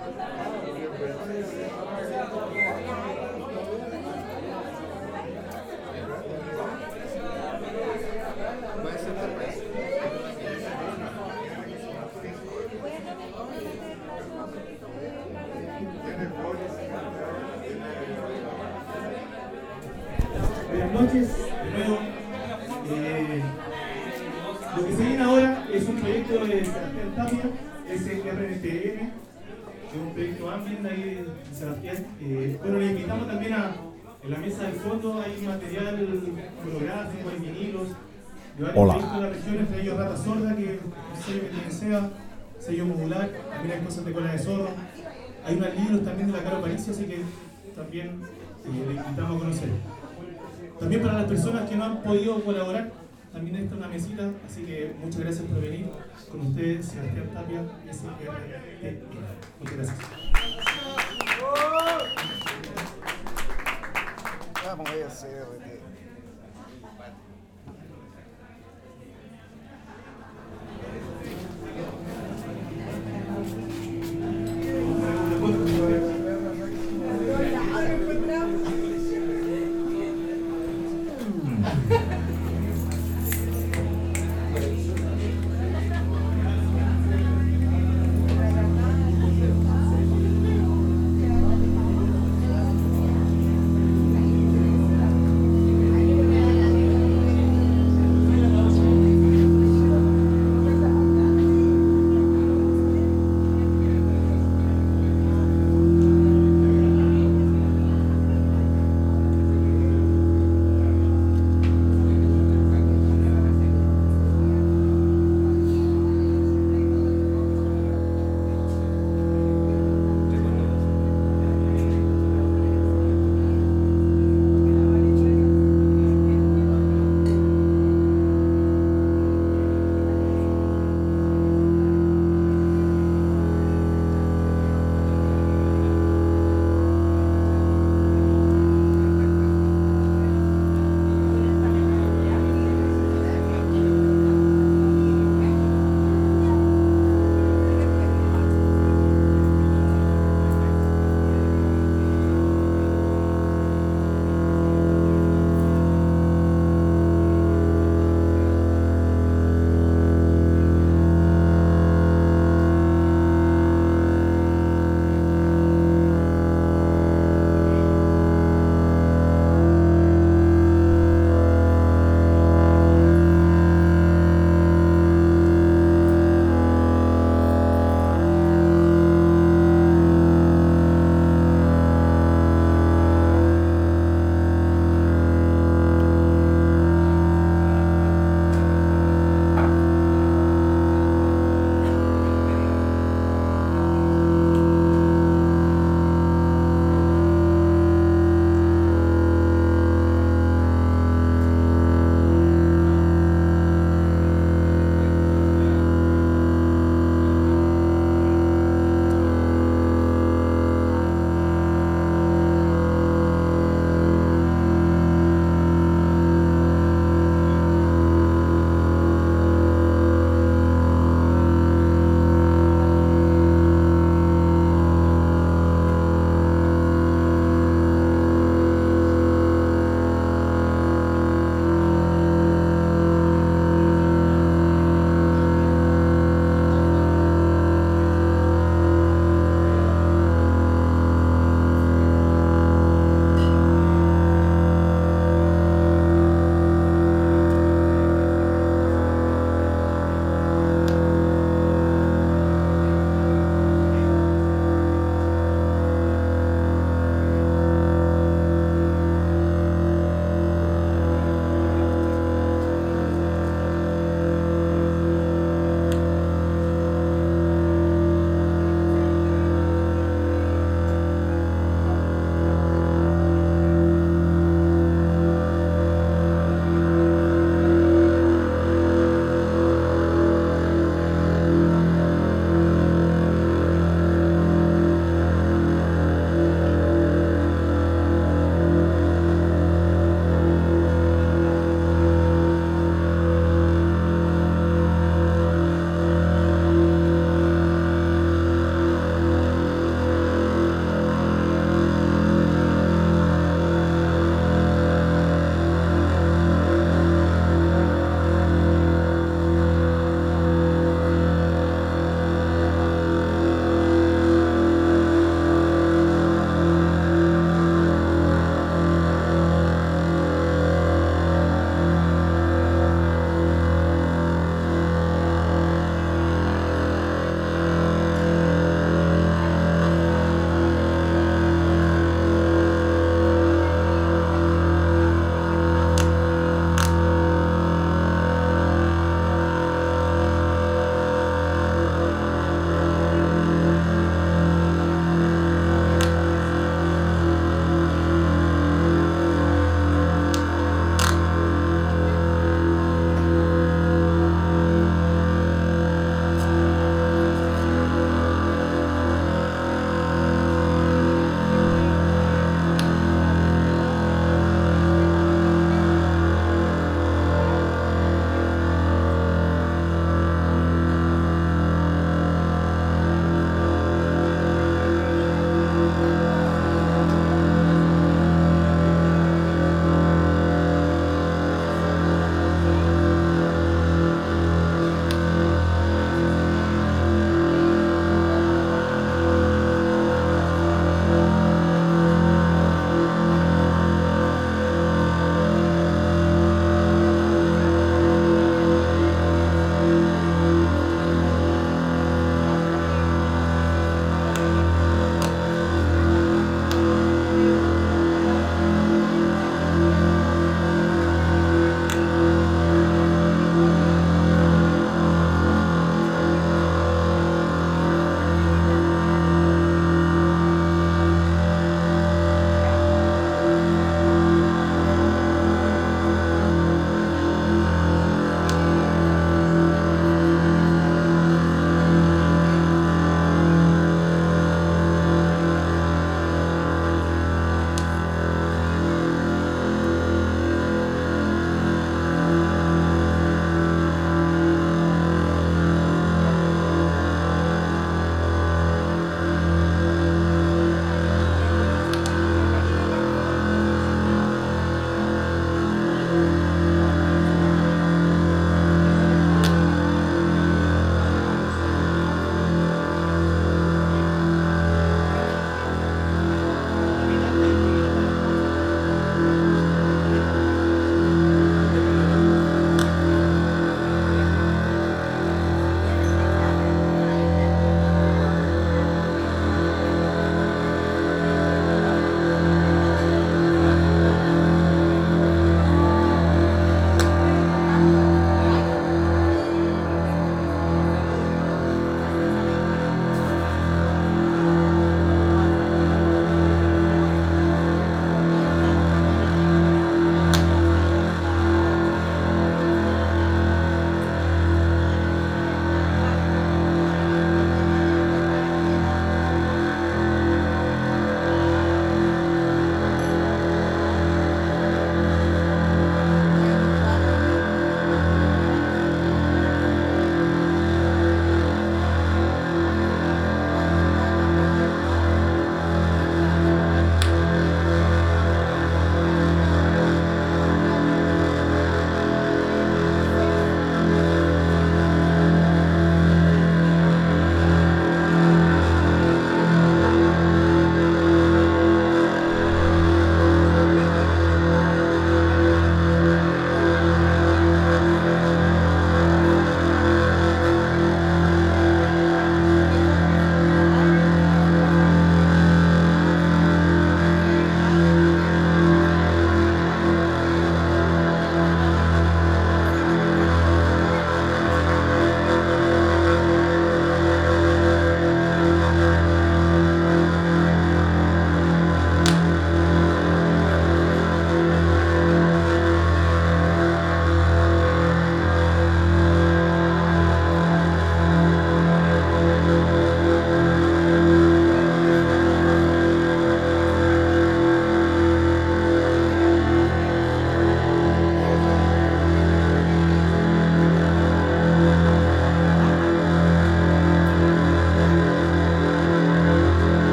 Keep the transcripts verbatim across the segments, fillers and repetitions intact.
Buenas noches, de nuevo. Eh, lo que se viene ahora es un proyecto de Sebastián Tapia, S R T M, es un proyecto Ambient ahí de Sebastián. Eh, bueno, le invitamos también a, en la mesa del fondo hay material fotográfico, hay vinilos, de varios Hola. proyectos de la región, entre ellos Rata Sorda, que es un sello que tiene SEBA, sello modular, también hay cosas de cola de zorro. Hay unos libros también de la Caro Paricio, así que también eh, le invitamos a conocer. También para las personas que no han podido colaborar, también está una mesita, así que muchas gracias por venir. Con ustedes, Sebastián Tapia, S R T M. Muchas gracias. Vamos a S R T.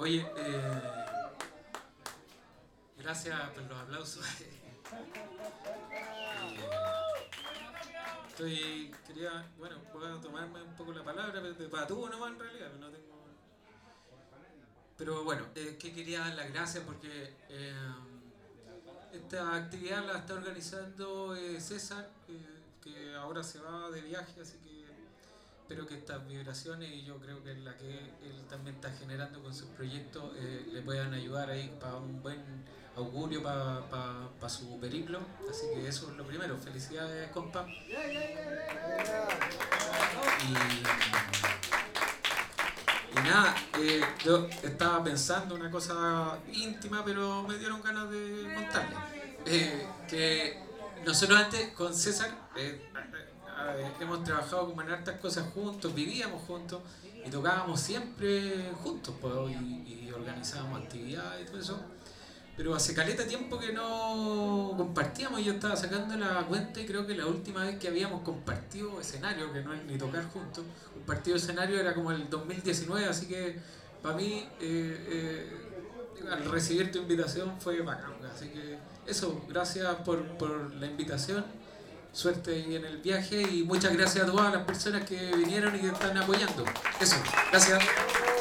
Oye, eh, gracias por los aplausos. Eh, estoy, quería, bueno, puedo tomarme un poco la palabra, pero de patúo nomás en realidad, no tengo... Pero bueno, eh, que quería dar las gracias porque eh, esta actividad la está organizando eh, César, eh, que ahora se va de viaje, así que espero que estas vibraciones, y yo creo que es la que él también está generando con sus proyectos, eh, le puedan ayudar ahí para un buen augurio para pa, pa su periplo. Así que eso es lo primero. Felicidades, compa. Y, y nada, eh, yo estaba pensando una cosa íntima, pero me dieron ganas de contarle. Eh, que nosotros antes con César eh, eh, hemos trabajado como en hartas cosas juntos, vivíamos juntos y tocábamos siempre juntos, pues, y, y organizábamos actividades y todo eso. Pero hace caleta tiempo que no compartíamos. Yo estaba sacando la cuenta y creo que la última vez que habíamos compartido escenario, que no es ni tocar juntos, compartido escenario era como el dos mil diecinueve, así que para mí eh, eh, al recibir tu invitación fue bacán. Así que eso, gracias por, por la invitación, suerte ahí en el viaje y muchas gracias a todas las personas que vinieron y que están apoyando. Eso, gracias.